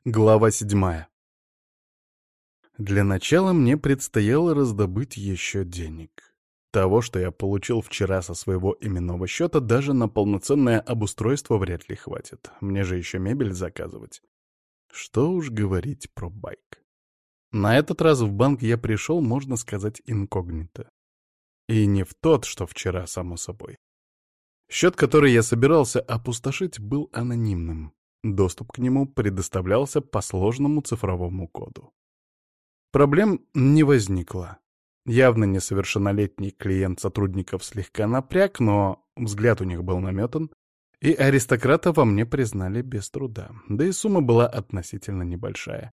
Глава 7. Для начала мне предстояло раздобыть еще денег. Того, что я получил вчера со своего именного счета, даже на полноценное обустройство вряд ли хватит. Мне же еще мебель заказывать. Что уж говорить про байк. На этот раз в банк я пришел, можно сказать, инкогнито. И не в тот, что вчера, само собой. Счет, который я собирался опустошить, был анонимным. Доступ к нему предоставлялся по сложному цифровому коду. Проблем не возникло. Явно несовершеннолетний клиент сотрудников слегка напряг, но взгляд у них был наметан, и аристократа во мне признали без труда, да и сумма была относительно небольшая.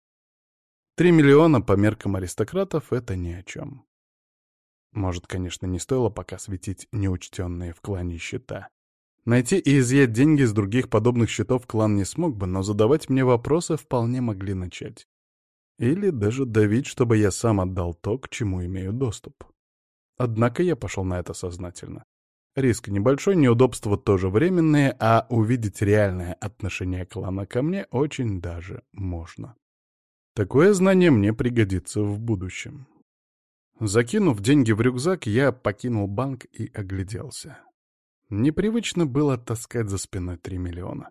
3 миллиона по меркам аристократов — это ни о чем. Может, конечно, не стоило пока светить неучтенные в клане счета. Найти и изъять деньги с других подобных счетов клан не смог бы, но задавать мне вопросы вполне могли начать. Или даже давить, чтобы я сам отдал то, к чему имею доступ. Однако я пошел на это сознательно. Риск небольшой, неудобства тоже временные, а увидеть реальное отношение клана ко мне очень даже можно. Такое знание мне пригодится в будущем. Закинув деньги в рюкзак, я покинул банк и огляделся. Непривычно было таскать за спиной 3 миллиона.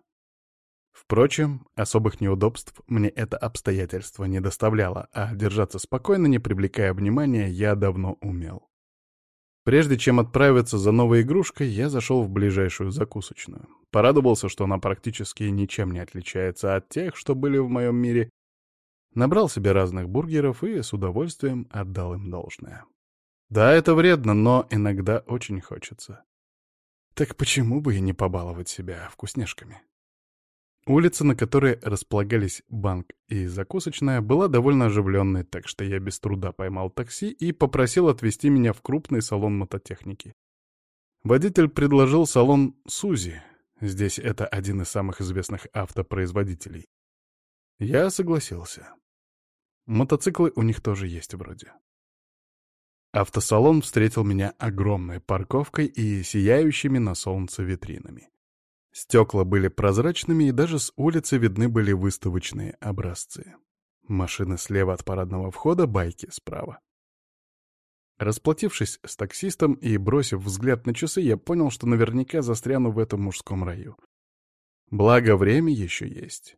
Впрочем, особых неудобств мне это обстоятельство не доставляло, а держаться спокойно, не привлекая внимания, я давно умел. Прежде чем отправиться за новой игрушкой, я зашел в ближайшую закусочную. Порадовался, что она практически ничем не отличается от тех, что были в моем мире. Набрал себе разных бургеров и с удовольствием отдал им должное. Да, это вредно, но иногда очень хочется. Так почему бы и не побаловать себя вкусняшками? Улица, на которой располагались банк и закусочная, была довольно оживленной, так что я без труда поймал такси и попросил отвезти меня в крупный салон мототехники. Водитель предложил салон «Сузи». Здесь это один из самых известных автопроизводителей. Я согласился. Мотоциклы у них тоже есть вроде. Автосалон встретил меня огромной парковкой и сияющими на солнце витринами. Стекла были прозрачными, и даже с улицы видны были выставочные образцы. Машины слева от парадного входа, байки справа. Расплатившись с таксистом и бросив взгляд на часы, я понял, что наверняка застряну в этом мужском раю. Благо, время еще есть.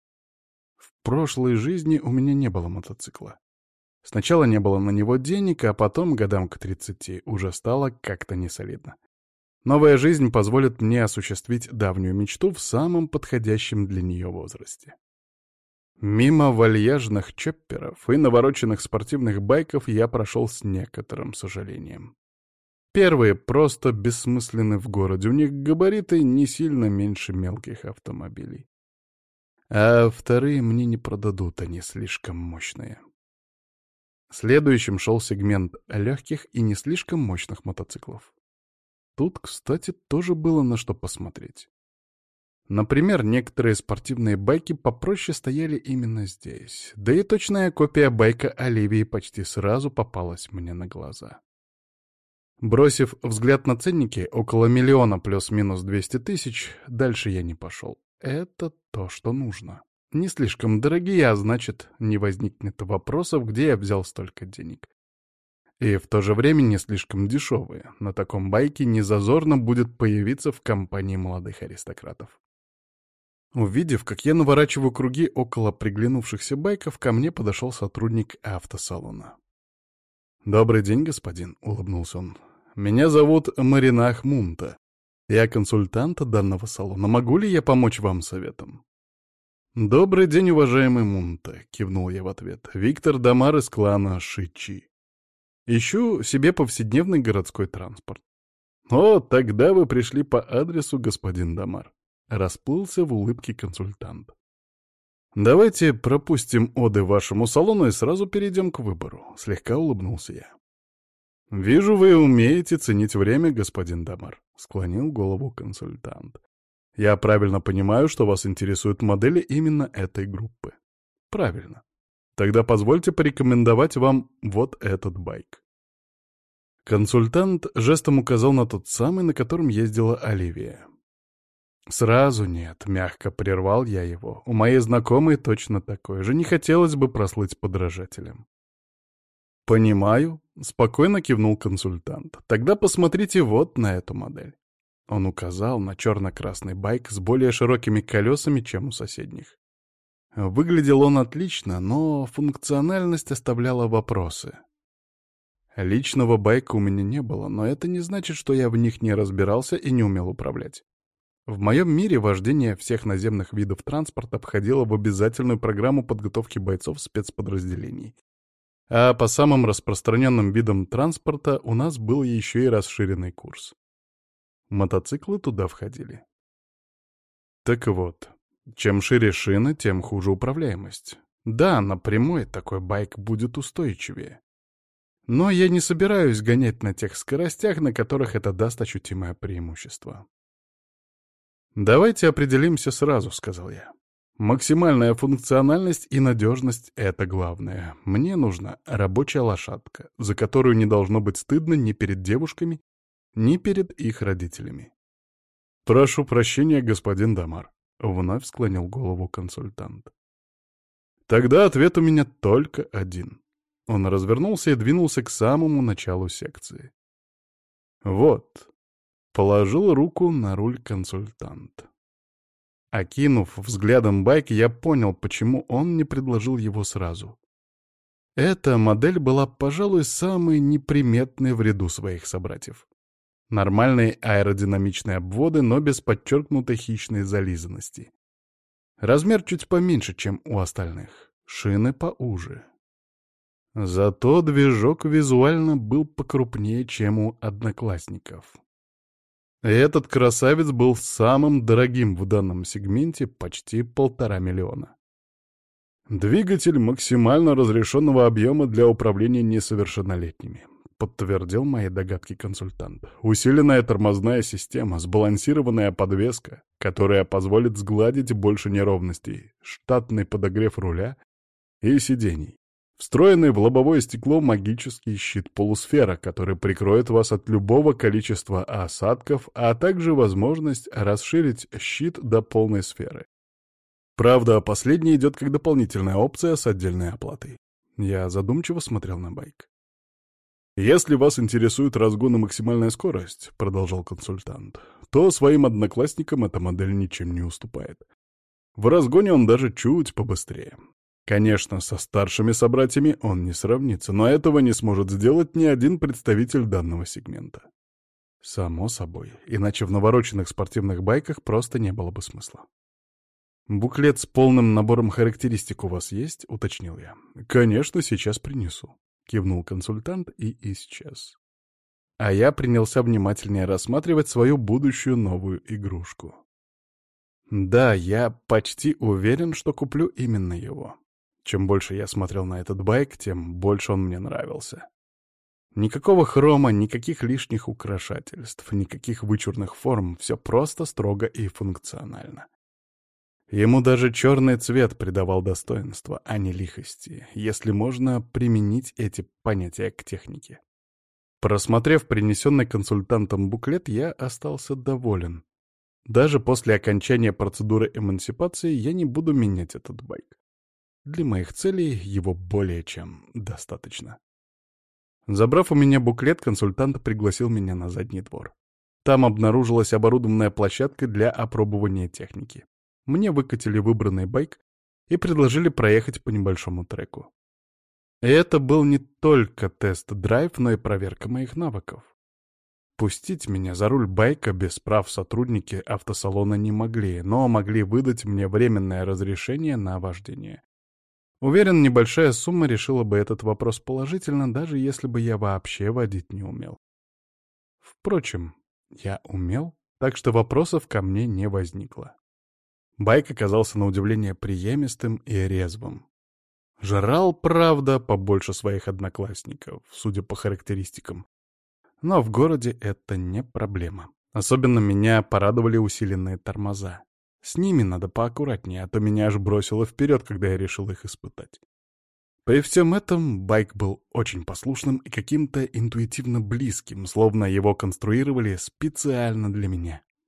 В прошлой жизни у меня не было мотоцикла. Сначала не было на него денег, а потом, годам к 30, уже стало как-то несолидно. Новая жизнь позволит мне осуществить давнюю мечту в самом подходящем для нее возрасте. Мимо вальяжных чопперов и навороченных спортивных байков я прошел с некоторым сожалением. Первые просто бессмысленны в городе, у них габариты не сильно меньше мелких автомобилей. А вторые мне не продадут, они слишком мощные. Следующим шел сегмент легких и не слишком мощных мотоциклов. Тут, кстати, тоже было на что посмотреть. Например, некоторые спортивные байки попроще стояли именно здесь. Да и точная копия байка Оливии почти сразу попалась мне на глаза. Бросив взгляд на ценники, около миллиона плюс-минус 200 тысяч, дальше я не пошел. Это то, что нужно. Не слишком дорогие, а значит, не возникнет вопросов, где я взял столько денег. И в то же время не слишком дешевые. На таком байке незазорно будет появиться в компании молодых аристократов. Увидев, как я наворачиваю круги около приглянувшихся байков, ко мне подошел сотрудник автосалона. «Добрый день, господин», — улыбнулся он. «Меня зовут Маринах Мунта. Я консультант данного салона. Могу ли я помочь вам советом?» «Добрый день, уважаемый Мунта», — кивнул я в ответ. «Виктор Дамар из клана Шичи. Ищу себе повседневный городской транспорт». «О, тогда вы пришли по адресу, господин Дамар», — расплылся в улыбке консультант. «Давайте пропустим оды вашему салону и сразу перейдем к выбору», — слегка улыбнулся я. «Вижу, вы умеете ценить время, господин Дамар», — склонил голову консультант. «Я правильно понимаю, что вас интересуют модели именно этой группы?» «Правильно. Тогда позвольте порекомендовать вам вот этот байк». Консультант жестом указал на тот самый, на котором ездила Оливия. Сразу нет, мягко прервал я его. У моей знакомой точно такое же. Не хотелось бы прослыть подражателем. «Понимаю», — спокойно кивнул консультант. «Тогда посмотрите вот на эту модель». Он указал на черно-красный байк с более широкими колесами, чем у соседних. Выглядел он отлично, но функциональность оставляла вопросы. Личного байка у меня не было, но это не значит, что я в них не разбирался и не умел управлять. В моем мире вождение всех наземных видов транспорта входило в обязательную программу подготовки бойцов спецподразделений. А по самым распространенным видам транспорта у нас был еще и расширенный курс. Мотоциклы туда входили. Так вот, чем шире шины, тем хуже управляемость. Да, на прямой такой байк будет устойчивее. Но я не собираюсь гонять на тех скоростях, на которых это даст ощутимое преимущество. «Давайте определимся сразу», — сказал я. «Максимальная функциональность и надежность — это главное. Мне нужна рабочая лошадка, за которую не должно быть стыдно ни перед девушками, ни перед их родителями». «Прошу прощения, господин Дамар», — вновь склонил голову консультант. «Тогда ответ у меня только один». Он развернулся и двинулся к самому началу секции. «Вот», — положил руку на руль консультант. Окинув взглядом байк, я понял, почему он не предложил его сразу. Эта модель была, пожалуй, самой неприметной в ряду своих собратьев. Нормальные аэродинамичные обводы, но без подчеркнутой хищной зализанности. Размер чуть поменьше, чем у остальных. Шины поуже. Зато движок визуально был покрупнее, чем у одноклассников. Этот красавец был самым дорогим в данном сегменте, почти 1,5 миллиона. «Двигатель максимально разрешенного объема для управления несовершеннолетними», — подтвердил мои догадки консультант. «Усиленная тормозная система, сбалансированная подвеска, которая позволит сгладить больше неровностей, штатный подогрев руля и сидений. Встроенный в лобовое стекло магический щит полусфера, который прикроет вас от любого количества осадков, а также возможность расширить щит до полной сферы. Правда, последний идет как дополнительная опция с отдельной оплатой». Я задумчиво смотрел на байк. «Если вас интересует разгон и максимальная скорость», — продолжал консультант, «то своим одноклассникам эта модель ничем не уступает. В разгоне он даже чуть побыстрее. Конечно, со старшими собратьями он не сравнится, но этого не сможет сделать ни один представитель данного сегмента. Само собой, иначе в навороченных спортивных байках просто не было бы смысла. «Буклет с полным набором характеристик у вас есть?» — уточнил я. «Конечно, сейчас принесу», — кивнул консультант и исчез. А я принялся внимательнее рассматривать свою будущую новую игрушку. Да, я почти уверен, что куплю именно его. Чем больше я смотрел на этот байк, тем больше он мне нравился. Никакого хрома, никаких лишних украшательств, никаких вычурных форм, все просто, строго и функционально. Ему даже черный цвет придавал достоинства, а не лихости, если можно применить эти понятия к технике. Просмотрев принесенный консультантом буклет, я остался доволен. Даже после окончания процедуры эмансипации я не буду менять этот байк. Для моих целей его более чем достаточно. Забрав у меня буклет, консультант пригласил меня на задний двор. Там обнаружилась оборудованная площадка для опробования техники. Мне выкатили выбранный байк и предложили проехать по небольшому треку. И это был не только тест-драйв, но и проверка моих навыков. Пустить меня за руль байка без прав сотрудники автосалона не могли, но могли выдать мне временное разрешение на вождение. Уверен, небольшая сумма решила бы этот вопрос положительно, даже если бы я вообще водить не умел. Впрочем, я умел, так что вопросов ко мне не возникло. Байк оказался на удивление приемистым и резвым. Жрал, правда, побольше своих одноклассников, судя по характеристикам. Но в городе это не проблема. Особенно меня порадовали усиленные тормоза. С ними надо поаккуратнее, а то меня аж бросило вперед, когда я решил их испытать. При всем этом байк был очень послушным и каким-то интуитивно близким, словно его конструировали специально для меня.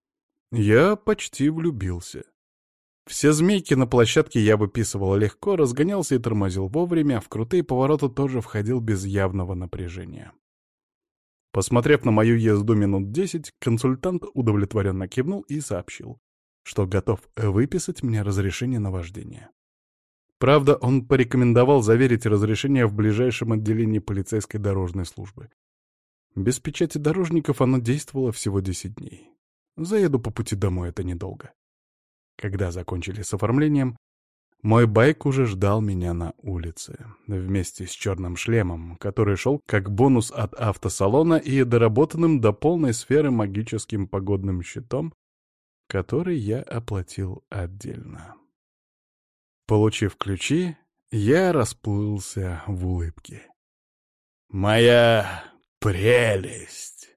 Я почти влюбился. Все змейки на площадке я выписывал легко, разгонялся и тормозил вовремя, а в крутые повороты тоже входил без явного напряжения. Посмотрев на мою езду минут 10, консультант удовлетворенно кивнул и сообщил, что готов выписать мне разрешение на вождение. Правда, он порекомендовал заверить разрешение в ближайшем отделении полицейской дорожной службы. Без печати дорожников оно действовало всего 10 дней. Заеду по пути домой, это недолго. Когда закончили с оформлением, мой байк уже ждал меня на улице, вместе с черным шлемом, который шел как бонус от автосалона и доработанным до полной сферы магическим погодным щитом, который я оплатил отдельно. Получив ключи, я расплылся в улыбке. «Моя прелесть!»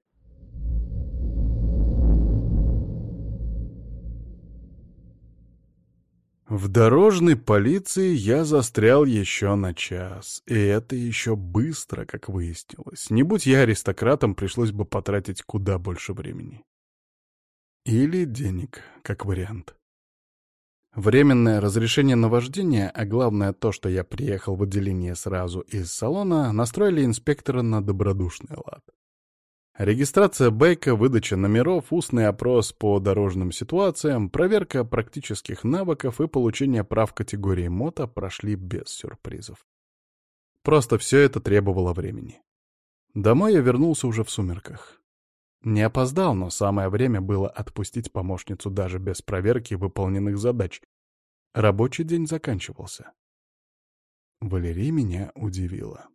В дорожной полиции я застрял еще на час, и это еще быстро, как выяснилось. Не будь я аристократом, пришлось бы потратить куда больше времени. Или денег, как вариант. Временное разрешение на вождение, а главное то, что я приехал в отделение сразу из салона, настроили инспектора на добродушный лад. Регистрация байка, выдача номеров, устный опрос по дорожным ситуациям, проверка практических навыков и получение прав категории мото прошли без сюрпризов. Просто все это требовало времени. Домой я вернулся уже в сумерках. Не опоздал, но самое время было отпустить помощницу даже без проверки выполненных задач. Рабочий день заканчивался. Валерий меня удивила.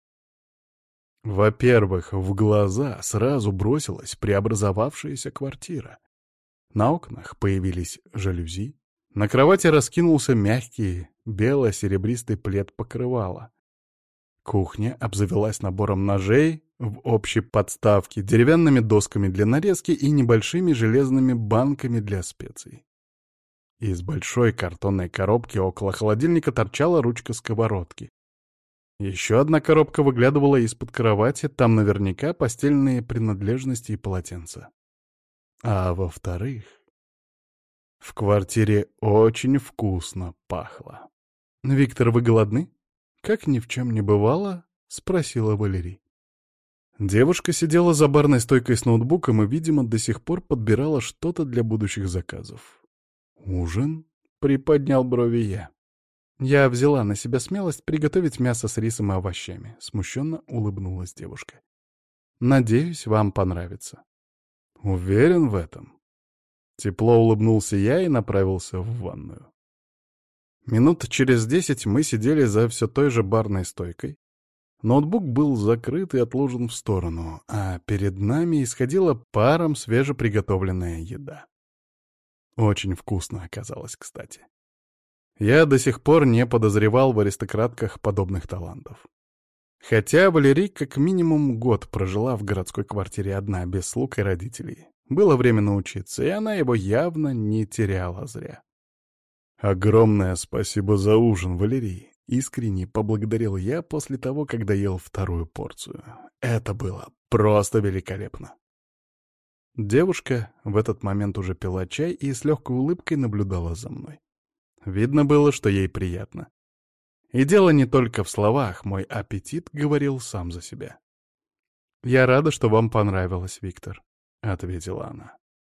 Во-первых, в глаза сразу бросилась преобразовавшаяся квартира. На окнах появились жалюзи, на кровати раскинулся мягкий бело-серебристый плед покрывала. Кухня обзавелась набором ножей в общей подставке, деревянными досками для нарезки и небольшими железными банками для специй. Из большой картонной коробки около холодильника торчала ручка сковородки. Еще одна коробка выглядывала из-под кровати, там наверняка постельные принадлежности и полотенца. А во-вторых, в квартире очень вкусно пахло. «Виктор, вы голодны?» «Как ни в чем не бывало?» — спросила Валерий. Девушка сидела за барной стойкой с ноутбуком и, видимо, до сих пор подбирала что-то для будущих заказов. «Ужин?» — приподнял брови я. «Я взяла на себя смелость приготовить мясо с рисом и овощами», — смущенно улыбнулась девушка. «Надеюсь, вам понравится». «Уверен в этом». Тепло улыбнулся я и направился в ванную. Минут через 10 мы сидели за все той же барной стойкой. Ноутбук был закрыт и отложен в сторону, а перед нами исходила паром свежеприготовленная еда. Очень вкусно оказалось, кстати. Я до сих пор не подозревал в аристократках подобных талантов. Хотя Валерий как минимум год прожила в городской квартире одна, без слуг и родителей. Было время научиться, и она его явно не теряла зря. «Огромное спасибо за ужин, Валерий!» — искренне поблагодарил я после того, когда ел вторую порцию. Это было просто великолепно. Девушка в этот момент уже пила чай и с легкой улыбкой наблюдала за мной. Видно было, что ей приятно. И дело не только в словах, мой аппетит говорил сам за себя. «Я рада, что вам понравилось, Виктор», — ответила она.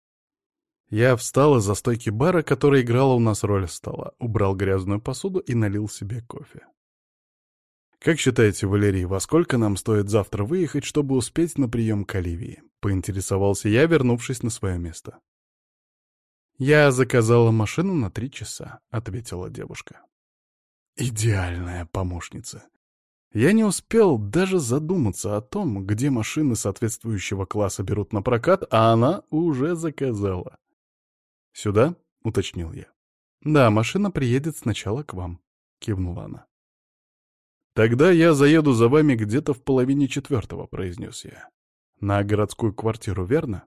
Я встал из-за стойки бара, которая играла у нас роль стола, убрал грязную посуду и налил себе кофе. «Как считаете, Валерий, во сколько нам стоит завтра выехать, чтобы успеть на прием к Оливии?» — поинтересовался я, вернувшись на свое место. «Я заказала машину на 3 часа», — ответила девушка. «Идеальная помощница. Я не успел даже задуматься о том, где машины соответствующего класса берут на прокат, а она уже заказала». «Сюда?» — уточнил я. «Да, машина приедет сначала к вам», — кивнула она. «Тогда я заеду за вами где-то в 3:30, — произнес я. «На городскую квартиру, верно?»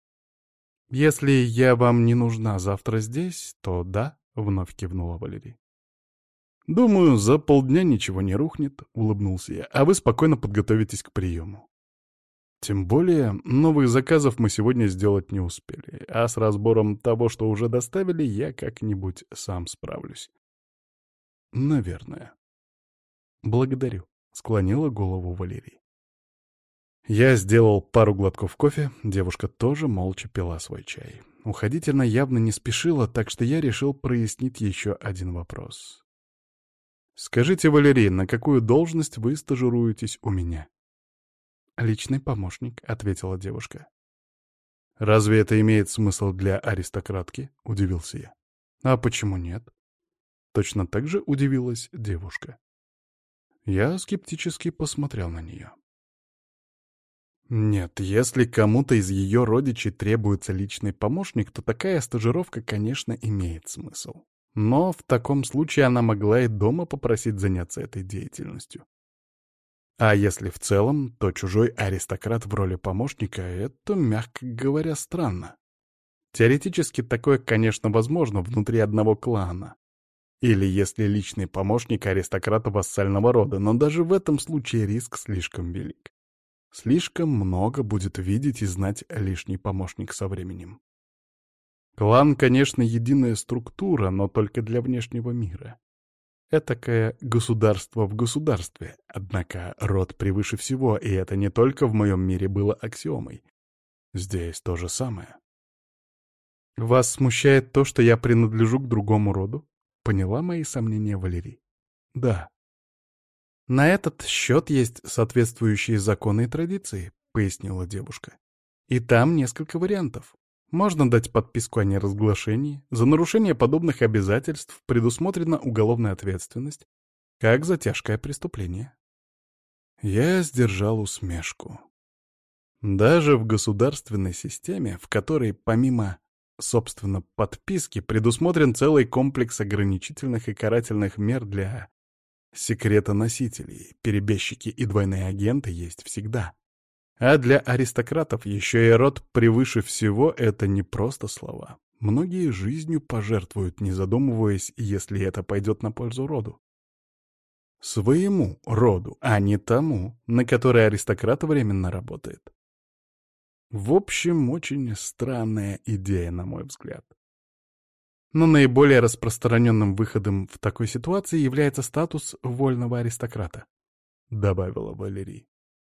«Если я вам не нужна завтра здесь, то да», — вновь кивнула Валерий. «Думаю, за полдня ничего не рухнет», — улыбнулся я, «а вы спокойно подготовитесь к приему». Тем более, новых заказов мы сегодня сделать не успели, а с разбором того, что уже доставили, я как-нибудь сам справлюсь. Наверное. Благодарю, — склонила голову Валерий. Я сделал пару глотков кофе, девушка тоже молча пила свой чай. Уходить она явно не спешила, так что я решил прояснить еще один вопрос. «Скажите, Валерий, на какую должность вы стажируетесь у меня?» «Личный помощник», — ответила девушка. «Разве это имеет смысл для аристократки?» — удивился я. «А почему нет?» Точно так же удивилась девушка. Я скептически посмотрел на нее. Нет, если кому-то из ее родичей требуется личный помощник, то такая стажировка, конечно, имеет смысл. Но в таком случае она могла и дома попросить заняться этой деятельностью. А если в целом, то чужой аристократ в роли помощника — это, мягко говоря, странно. Теоретически такое, конечно, возможно внутри одного клана. Или если личный помощник аристократа вассального рода, но даже в этом случае риск слишком велик. Слишком много будет видеть и знать лишний помощник со временем. Клан, конечно, единая структура, но только для внешнего мира. Этакое государство в государстве, однако род превыше всего, и это не только в моем мире было аксиомой. Здесь то же самое. «Вас смущает то, что я принадлежу к другому роду?» — поняла мои сомнения Валерий. «Да». «На этот счет есть соответствующие законы и традиции», — пояснила девушка. «И там несколько вариантов. Можно дать подписку о неразглашении. За нарушение подобных обязательств предусмотрена уголовная ответственность, как за тяжкое преступление». Я сдержал усмешку. Даже в государственной системе, в которой помимо, собственно, подписки, предусмотрен целый комплекс ограничительных и карательных мер для секретоносителей, перебежчики и двойные агенты есть всегда. А для аристократов еще и род превыше всего — это не просто слова. Многие жизнью пожертвуют, не задумываясь, если это пойдет на пользу роду. Своему роду, а не тому, на который аристократ временно работает. В общем, очень странная идея, на мой взгляд. Но наиболее распространенным выходом в такой ситуации является статус вольного аристократа, — добавила Валерий.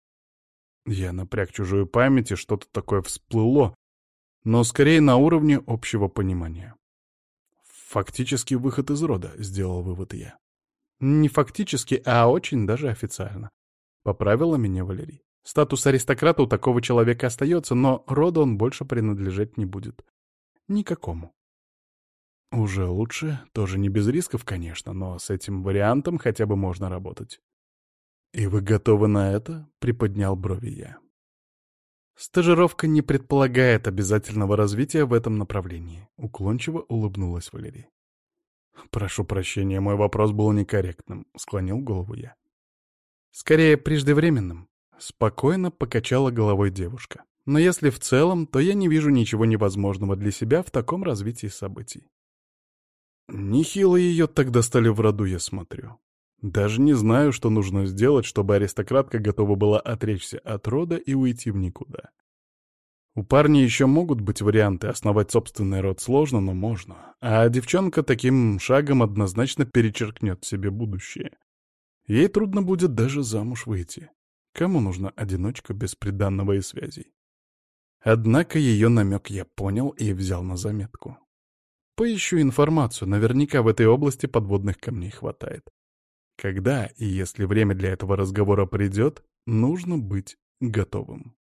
Я напряг чужую память, и что-то такое всплыло, но скорее на уровне общего понимания. Фактически выход из рода, — сделал вывод я. Не фактически, а очень даже официально, — поправила меня Валерий. Статус аристократа у такого человека остается, но роду он больше принадлежать не будет. Никакому. Уже лучше, тоже не без рисков, конечно, но с этим вариантом хотя бы можно работать. «И вы готовы на это?» — приподнял брови я. «Стажировка не предполагает обязательного развития в этом направлении», — уклончиво улыбнулась Валерий. «Прошу прощения, мой вопрос был некорректным», — склонил голову я. «Скорее, преждевременным», — спокойно покачала головой девушка. «Но если в целом, то я не вижу ничего невозможного для себя в таком развитии событий». Нехило ее так достали в роду, я смотрю. Даже не знаю, что нужно сделать, чтобы аристократка готова была отречься от рода и уйти в никуда. У парня еще могут быть варианты, основать собственный род сложно, но можно. А девчонка таким шагом однозначно перечеркнет себе будущее. Ей трудно будет даже замуж выйти. Кому нужна одиночка без приданного и связей? Однако ее намек я понял и взял на заметку. Поищу информацию, наверняка в этой области подводных камней хватает. Когда и если время для этого разговора придет, нужно быть готовым.